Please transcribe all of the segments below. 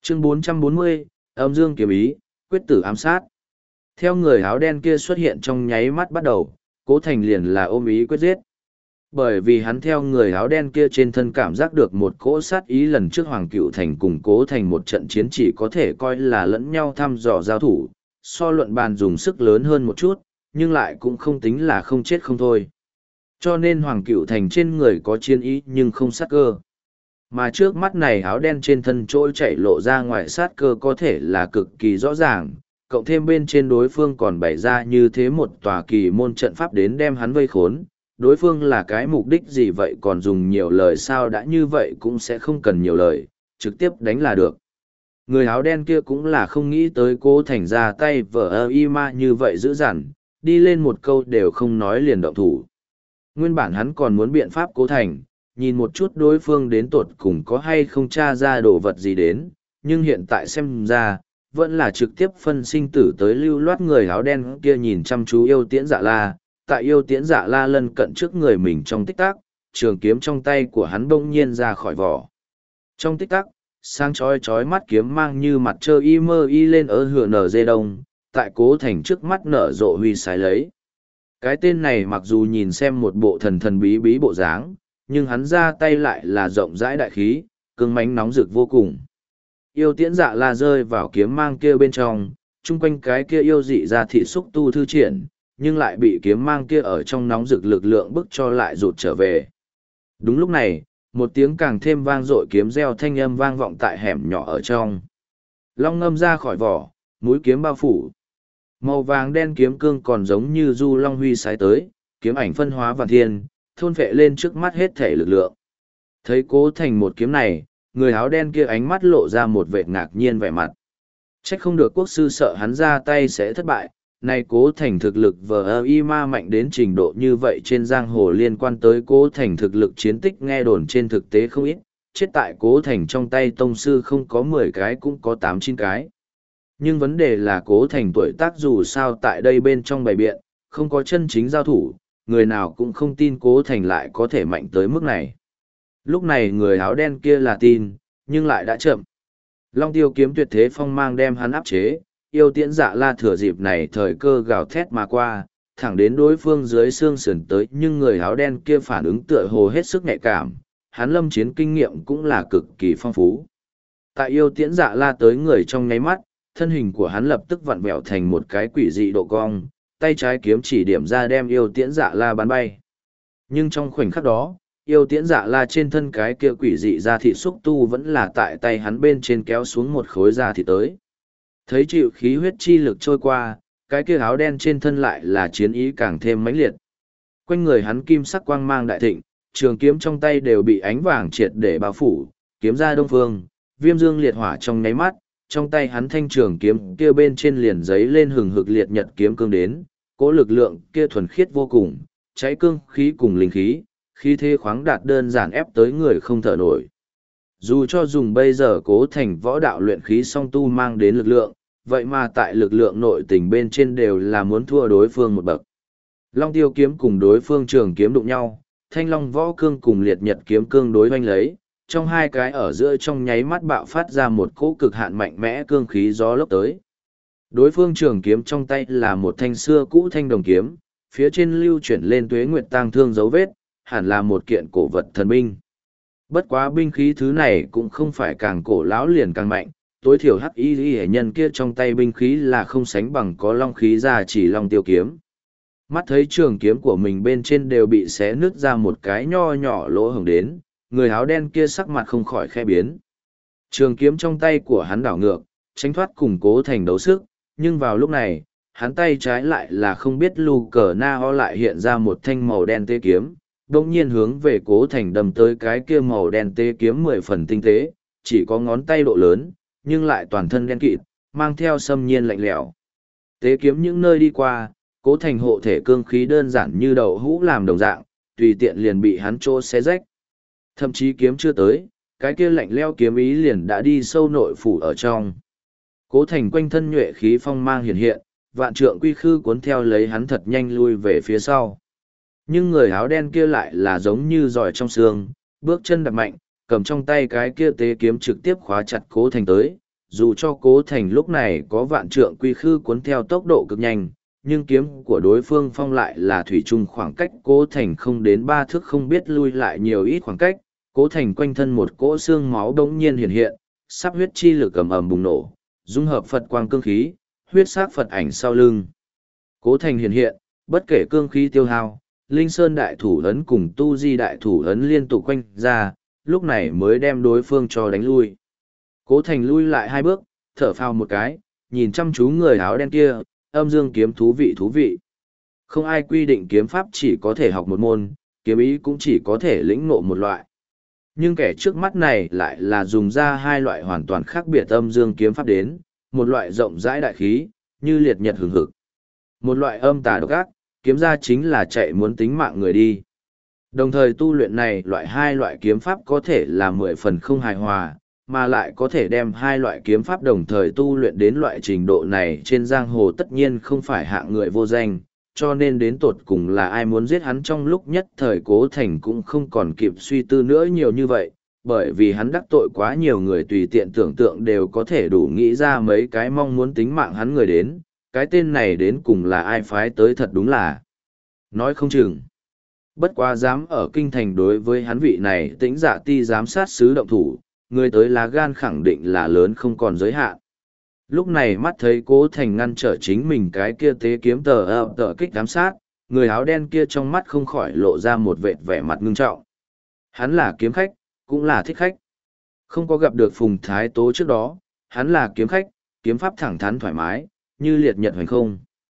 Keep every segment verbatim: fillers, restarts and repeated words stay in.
Chương bốn trăm bốn mươi, âm dương kiếm ý, quyết tử ám sát. Theo người áo đen kia xuất hiện trong nháy mắt bắt đầu, Cố Thành liền là ôm ý quyết giết. Bởi vì hắn theo người áo đen kia trên thân cảm giác được một cỗ sát ý lần trước Hoàng Cựu Thành cùng Cố Thành một trận chiến chỉ có thể coi là lẫn nhau thăm dò giao thủ, so luận bàn dùng sức lớn hơn một chút, nhưng lại cũng không tính là không chết không thôi. Cho nên Hoàng Cựu Thành trên người có chiến ý nhưng không sát cơ. Mà trước mắt này áo đen trên thân trôi chạy lộ ra ngoài sát cơ có thể là cực kỳ rõ ràng, cộng thêm bên trên đối phương còn bày ra như thế một tòa kỳ môn trận pháp đến đem hắn vây khốn. Đối phương là cái mục đích gì vậy còn dùng nhiều lời sao, đã như vậy cũng sẽ không cần nhiều lời, trực tiếp đánh là được. Người áo đen kia cũng là không nghĩ tới Cố Thành ra tay vở ơ y ma như vậy dữ dằn, đi lên một câu đều không nói liền động thủ. Nguyên bản hắn còn muốn biện pháp Cố Thành, nhìn một chút đối phương đến tột cùng có hay không tra ra đồ vật gì đến, nhưng hiện tại xem ra, vẫn là trực tiếp phân sinh tử tới lưu loát. Người áo đen kia nhìn chăm chú Yêu Tiễn Dạ La, tại Yêu Tiễn Dạ La lân cận trước người mình trong tích tắc, trường kiếm trong tay của hắn bỗng nhiên ra khỏi vỏ. Trong tích tắc, sáng chói chói mắt kiếm mang như mặt trơ y mơ y lên ở hựa nở dê đông, tại Cố Thành trước mắt nở rộ huy sái lấy. Cái tên này mặc dù nhìn xem một bộ thần thần bí bí bộ dáng, nhưng hắn ra tay lại là rộng rãi đại khí, cứng mánh nóng rực vô cùng. Yêu Tiễn Dạ La rơi vào kiếm mang kia bên trong, chung quanh cái kia yêu dị ra thị xúc tu thư triển, nhưng lại bị kiếm mang kia ở trong nóng rực lực lượng bức cho lại rụt trở về. Đúng lúc này, một tiếng càng thêm vang dội kiếm reo thanh âm vang vọng tại hẻm nhỏ ở trong. Long ngâm ra khỏi vỏ, mũi kiếm bao phủ. Màu vàng đen kiếm cương còn giống như du long huy sái tới, kiếm ảnh phân hóa vạn thiên, thôn phệ lên trước mắt hết thể lực lượng. Thấy Cố Thành một kiếm này, người áo đen kia ánh mắt lộ ra một vệt ngạc nhiên vẻ mặt. Trách không được quốc sư sợ hắn ra tay sẽ thất bại, nay Cố Thành thực lực vờ y ma mạnh đến trình độ như vậy trên giang hồ liên quan tới Cố Thành thực lực chiến tích nghe đồn trên thực tế không ít, chết tại Cố Thành trong tay tông sư không có mười cái cũng có tám chín cái. Nhưng vấn đề là Cố Thành tuổi tác dù sao tại đây bên trong bày biện, không có chân chính giao thủ, người nào cũng không tin Cố Thành lại có thể mạnh tới mức này. Lúc này người áo đen kia là tin, nhưng lại đã chậm. Long Tiêu kiếm tuyệt thế phong mang đem hắn áp chế, Yêu Tiễn Dạ La thừa dịp này thời cơ gào thét mà qua, thẳng đến đối phương dưới xương sườn tới, nhưng người áo đen kia phản ứng tựa hồ hết sức nhạy cảm, hắn lâm chiến kinh nghiệm cũng là cực kỳ phong phú. Tại Yêu Tiễn Dạ La tới người trong nháy mắt, thân hình của hắn lập tức vặn vẹo thành một cái quỷ dị độ cong, tay trái kiếm chỉ điểm ra đem Yêu Tiễn Dạ La bắn bay. Nhưng trong khoảnh khắc đó, Yêu Tiễn Dạ La trên thân cái kia quỷ dị da thịt xúc tu vẫn là tại tay hắn bên trên kéo xuống một khối da thịt tới. Thấy chịu khí huyết chi lực trôi qua, cái kia áo đen trên thân lại là chiến ý càng thêm mãnh liệt. Quanh người hắn kim sắc quang mang đại thịnh, trường kiếm trong tay đều bị ánh vàng triệt để bao phủ, kiếm ra đông phương, viêm dương liệt hỏa trong nháy mắt, trong tay hắn thanh trường kiếm kia bên trên liền giấy lên hừng hực liệt nhật kiếm cương đến, cỗ lực lượng kia thuần khiết vô cùng, cháy cương khí cùng linh khí, khí thế khoáng đạt đơn giản ép tới người không thở nổi. Dù cho dùng bây giờ Cố Thành võ đạo luyện khí song tu mang đến lực lượng, vậy mà tại lực lượng nội tình bên trên đều là muốn thua đối phương một bậc. Long Tiêu kiếm cùng đối phương trường kiếm đụng nhau, Thanh Long võ cương cùng liệt nhật kiếm cương đối hoanh lấy, trong hai cái ở giữa trong nháy mắt bạo phát ra một cỗ cực hạn mạnh mẽ cương khí gió lốc tới. Đối phương trường kiếm trong tay là một thanh xưa cũ thanh đồng kiếm, phía trên lưu chuyển lên tuế nguyệt tang thương dấu vết, hẳn là một kiện cổ vật thần binh. Bất quá binh khí thứ này cũng không phải càng cổ lão liền càng mạnh, tối thiểu hắc y hệ nhân kia trong tay binh khí là không sánh bằng có long khí ra chỉ Long Tiêu kiếm. Mắt thấy trường kiếm của mình bên trên đều bị xé nứt ra một cái nho nhỏ lỗ hổng đến, người áo đen kia sắc mặt không khỏi khe biến. Trường kiếm trong tay của hắn đảo ngược, tránh thoát cùng Cố Thành đấu sức, nhưng vào lúc này, hắn tay trái lại là không biết lù cờ na ho lại hiện ra một thanh màu đen tê kiếm, đồng nhiên hướng về Cố Thành đâm tới cái kia màu đen tê kiếm mười phần tinh tế, chỉ có ngón tay độ lớn, nhưng lại toàn thân đen kịt, mang theo xâm nhiên lạnh lẽo. Tế kiếm những nơi đi qua, Cố Thành hộ thể cương khí đơn giản như đậu hũ làm đồng dạng, tùy tiện liền bị hắn trô xé rách. Thậm chí kiếm chưa tới, cái kia lạnh lẽo kiếm ý liền đã đi sâu nội phủ ở trong. Cố Thành quanh thân nhuệ khí phong mang hiện hiện, vạn trượng quy khư cuốn theo lấy hắn thật nhanh lui về phía sau. Nhưng người áo đen kia lại là giống như giỏi trong xương, bước chân đập mạnh, cầm trong tay cái kia tế kiếm trực tiếp khóa chặt Cố Thành tới, dù cho Cố Thành lúc này có vạn trượng quy khư cuốn theo tốc độ cực nhanh, nhưng kiếm của đối phương phong lại là thủy chung khoảng cách Cố Thành không đến ba thước không biết lui lại nhiều ít khoảng cách, Cố Thành quanh thân một cỗ xương máu đống nhiên hiện hiện, sắp huyết chi lực ầm ầm bùng nổ, dung hợp Phật quang cương khí, huyết sắc Phật ảnh sau lưng. Cố Thành hiện hiện, bất kể cương khí tiêu hao, Linh Sơn đại thủ ấn cùng Tu Di đại thủ ấn liên tục quanh ra, lúc này mới đem đối phương cho đánh lui. Cố Thành lui lại hai bước, thở phào một cái, nhìn chăm chú người áo đen kia, âm dương kiếm thú vị thú vị. Không ai quy định kiếm pháp chỉ có thể học một môn, kiếm ý cũng chỉ có thể lĩnh ngộ một loại. Nhưng kẻ trước mắt này lại là dùng ra hai loại hoàn toàn khác biệt âm dương kiếm pháp đến, một loại rộng rãi đại khí, như liệt nhật hừng hực. Một loại âm tà độc ác, kiếm ra chính là chạy muốn tính mạng người đi. Đồng thời tu luyện này loại hai loại kiếm pháp có thể là mười phần không hài hòa, mà lại có thể đem hai loại kiếm pháp đồng thời tu luyện đến loại trình độ này trên giang hồ tất nhiên không phải hạng người vô danh, cho nên đến tột cùng là ai muốn giết hắn trong lúc nhất thời Cố Thành cũng không còn kịp suy tư nữa nhiều như vậy, bởi vì hắn đắc tội quá nhiều người tùy tiện tưởng tượng đều có thể đủ nghĩ ra mấy cái mong muốn tính mạng hắn người đến, cái tên này đến cùng là ai phái tới thật đúng là nói không chừng. Bất quá dám ở kinh thành đối với hắn vị này tĩnh dạ ti giám sát sứ động thủ, người tới lá gan khẳng định là lớn không còn giới hạn. Lúc này mắt thấy Cố Thành ngăn trở chính mình cái kia tế kiếm tờ ập tờ kích giám sát, người áo đen kia trong mắt không khỏi lộ ra một vệt vẻ mặt ngưng trọng. Hắn là kiếm khách, cũng là thích khách. Không có gặp được Phùng Thái Tố trước đó, hắn là kiếm khách, kiếm pháp thẳng thắn thoải mái, như liệt nhật hoành không.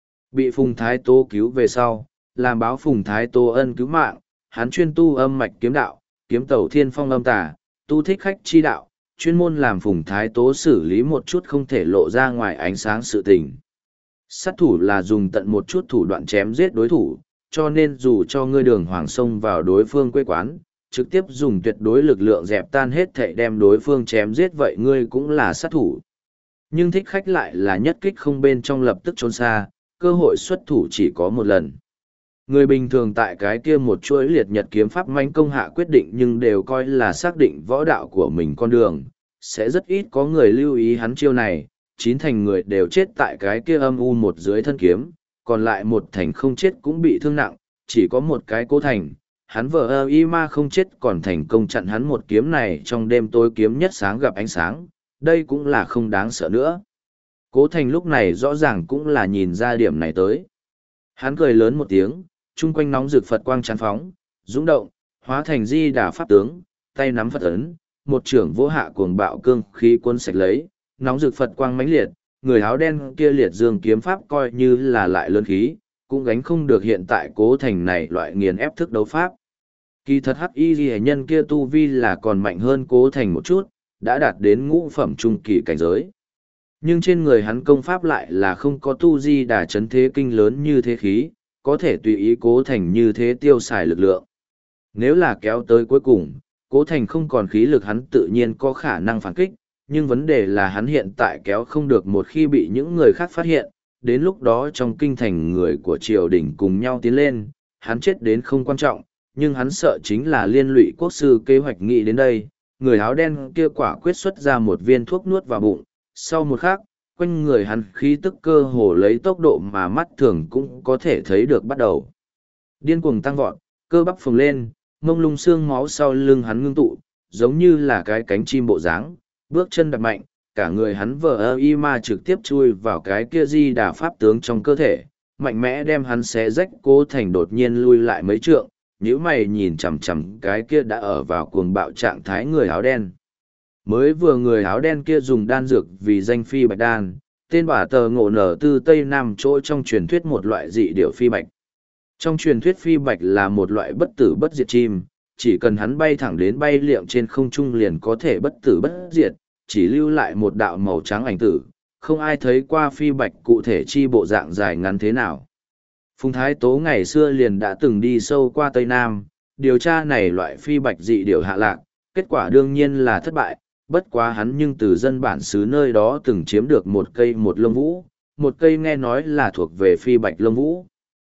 Bị Phùng Thái Tố cứu về sau, làm báo Phùng Thái Tố ân cứu mạng, hắn chuyên tu âm mạch kiếm đạo, kiếm tẩu thiên phong âm tà, tu thích khách chi đạo, chuyên môn làm Phùng Thái Tố xử lý một chút không thể lộ ra ngoài ánh sáng sự tình. Sát thủ là dùng tận một chút thủ đoạn chém giết đối thủ, cho nên dù cho ngươi đường hoàng xông vào đối phương quê quán, trực tiếp dùng tuyệt đối lực lượng dẹp tan hết thảy đem đối phương chém giết vậy ngươi cũng là sát thủ. Nhưng thích khách lại là nhất kích không bên trong lập tức trốn xa, cơ hội xuất thủ chỉ có một lần. Người bình thường tại cái kia một chuỗi liệt nhật kiếm pháp manh công hạ quyết định nhưng đều coi là xác định võ đạo của mình con đường, sẽ rất ít có người lưu ý hắn chiêu này, chín thành người đều chết tại cái kia âm u một dưới thân kiếm, còn lại một thành không chết cũng bị thương nặng, chỉ có một cái Cố Thành, hắn vợ ơ y ma không chết còn thành công chặn hắn một kiếm này trong đêm tối kiếm nhất sáng gặp ánh sáng, đây cũng là không đáng sợ nữa. Cố Thành lúc này rõ ràng cũng là nhìn ra điểm này tới. Hắn cười lớn một tiếng, chung quanh nóng rực Phật quang chán phóng, dũng động, hóa thành di đà pháp tướng, tay nắm Phật ấn, một trưởng vô hạ cuồng bạo cương khí cuốn sạch lấy, nóng rực Phật quang mãnh liệt, người áo đen kia liệt dương kiếm pháp coi như là lại lớn khí, cũng gánh không được hiện tại Cố Thành này loại nghiền ép thức đấu pháp. Kỳ thật hắc y ghi nhân kia tu vi là còn mạnh hơn Cố Thành một chút, đã đạt đến ngũ phẩm trung kỳ cảnh giới. Nhưng trên người hắn công pháp lại là không có tu di đà chấn thế kinh lớn như thế khí, có thể tùy ý Cố Thành như thế tiêu xài lực lượng. Nếu là kéo tới cuối cùng, Cố Thành không còn khí lực hắn tự nhiên có khả năng phản kích, nhưng vấn đề là hắn hiện tại kéo không được một khi bị những người khác phát hiện, đến lúc đó trong kinh thành người của triều đình cùng nhau tiến lên, hắn chết đến không quan trọng, nhưng hắn sợ chính là liên lụy quốc sư kế hoạch nghị đến đây, người áo đen kia quả quyết xuất ra một viên thuốc nuốt vào bụng, sau một khắc, quanh người hắn khí tức cơ hồ lấy tốc độ mà mắt thường cũng có thể thấy được bắt đầu. Điên cuồng tăng vọt, cơ bắp phồng lên, mông lung xương máu sau lưng hắn ngưng tụ, giống như là cái cánh chim bộ dáng, bước chân đập mạnh, cả người hắn vờ ơ y ma trực tiếp chui vào cái kia di đà pháp tướng trong cơ thể, mạnh mẽ đem hắn xé rách. Cố Thành đột nhiên lui lại mấy trượng, nhíu mày nhìn chằm chằm cái kia đã ở vào cuồng bạo trạng thái người áo đen. Mới vừa người áo đen kia dùng đan dược vì danh phi bạch đan, tên bả tờ ngộ nở từ Tây Nam chỗ trong truyền thuyết một loại dị điểu phi bạch. Trong truyền thuyết phi bạch là một loại bất tử bất diệt chim, chỉ cần hắn bay thẳng đến bay liệng trên không trung liền có thể bất tử bất diệt, chỉ lưu lại một đạo màu trắng ảnh tử, không ai thấy qua phi bạch cụ thể chi bộ dạng dài ngắn thế nào. Phùng Thái Tố ngày xưa liền đã từng đi sâu qua Tây Nam, điều tra này loại phi bạch dị điểu hạ lạc, kết quả đương nhiên là thất bại, bất quá hắn nhưng từ dân bản xứ nơi đó từng chiếm được một cây một lông vũ, một cây nghe nói là thuộc về phi bạch lông vũ.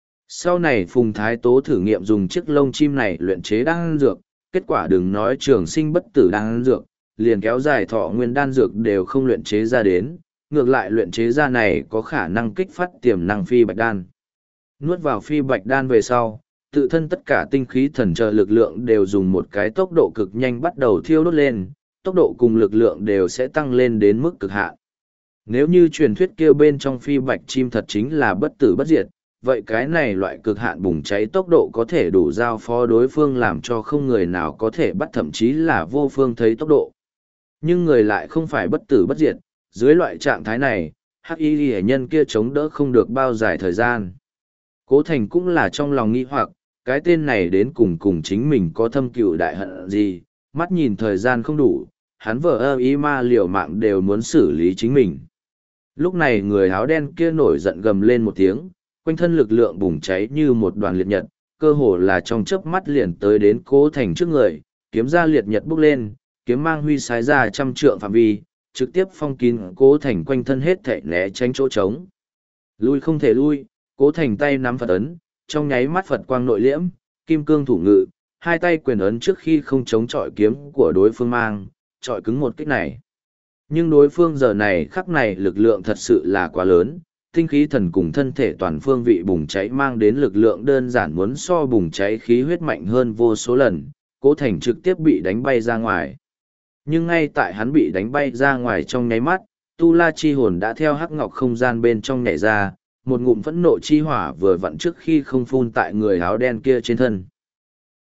Sau này Phùng Thái Tố thử nghiệm dùng chiếc lông chim này luyện chế đan dược, kết quả đừng nói trường sinh bất tử đan dược, liền kéo dài thọ nguyên đan dược đều không luyện chế ra đến, ngược lại luyện chế ra này có khả năng kích phát tiềm năng phi bạch đan. Nuốt vào phi bạch đan về sau, tự thân tất cả tinh khí thần trợ lực lượng đều dùng một cái tốc độ cực nhanh bắt đầu thiêu đốt lên, tốc độ cùng lực lượng đều sẽ tăng lên đến mức cực hạn. Nếu như truyền thuyết kia bên trong phi bạch chim thật chính là bất tử bất diệt, vậy cái này loại cực hạn bùng cháy tốc độ có thể đủ giao phó đối phương làm cho không người nào có thể bắt, thậm chí là vô phương thấy tốc độ. Nhưng người lại không phải bất tử bất diệt, dưới loại trạng thái này, hắc y hệ nhân kia chống đỡ không được bao dài thời gian. Cố Thành cũng là trong lòng nghi hoặc, cái tên này đến cùng cùng chính mình có thâm cựu đại hận gì, mắt nhìn thời gian không đủ, hắn vợ ơ ý ma liều mạng đều muốn xử lý chính mình. Lúc này người áo đen kia nổi giận gầm lên một tiếng, quanh thân lực lượng bùng cháy như một đoàn liệt nhật, cơ hồ là trong chớp mắt liền tới đến Cố Thành trước người, kiếm ra liệt nhật bốc lên, kiếm mang huy sái ra trăm trượng phạm vi, trực tiếp phong kín Cố Thành quanh thân hết thảy né tránh chỗ trống. Lui không thể lui, Cố Thành tay nắm Phật ấn, trong nháy mắt Phật quang nội liễm, kim cương thủ ngự, hai tay quyền ấn trước khi không chống chọi kiếm của đối phương mang, chọi cứng một kích này. Nhưng đối phương giờ này khắc này lực lượng thật sự là quá lớn, tinh khí thần cùng thân thể toàn phương vị bùng cháy mang đến lực lượng đơn giản muốn so bùng cháy khí huyết mạnh hơn vô số lần, Cố Thành trực tiếp bị đánh bay ra ngoài. Nhưng ngay tại hắn bị đánh bay ra ngoài trong nháy mắt, Tu La chi hồn đã theo hắc ngọc không gian bên trong nhảy ra, một ngụm phẫn nộ chi hỏa vừa vặn trước khi không phun tại người áo đen kia trên thân.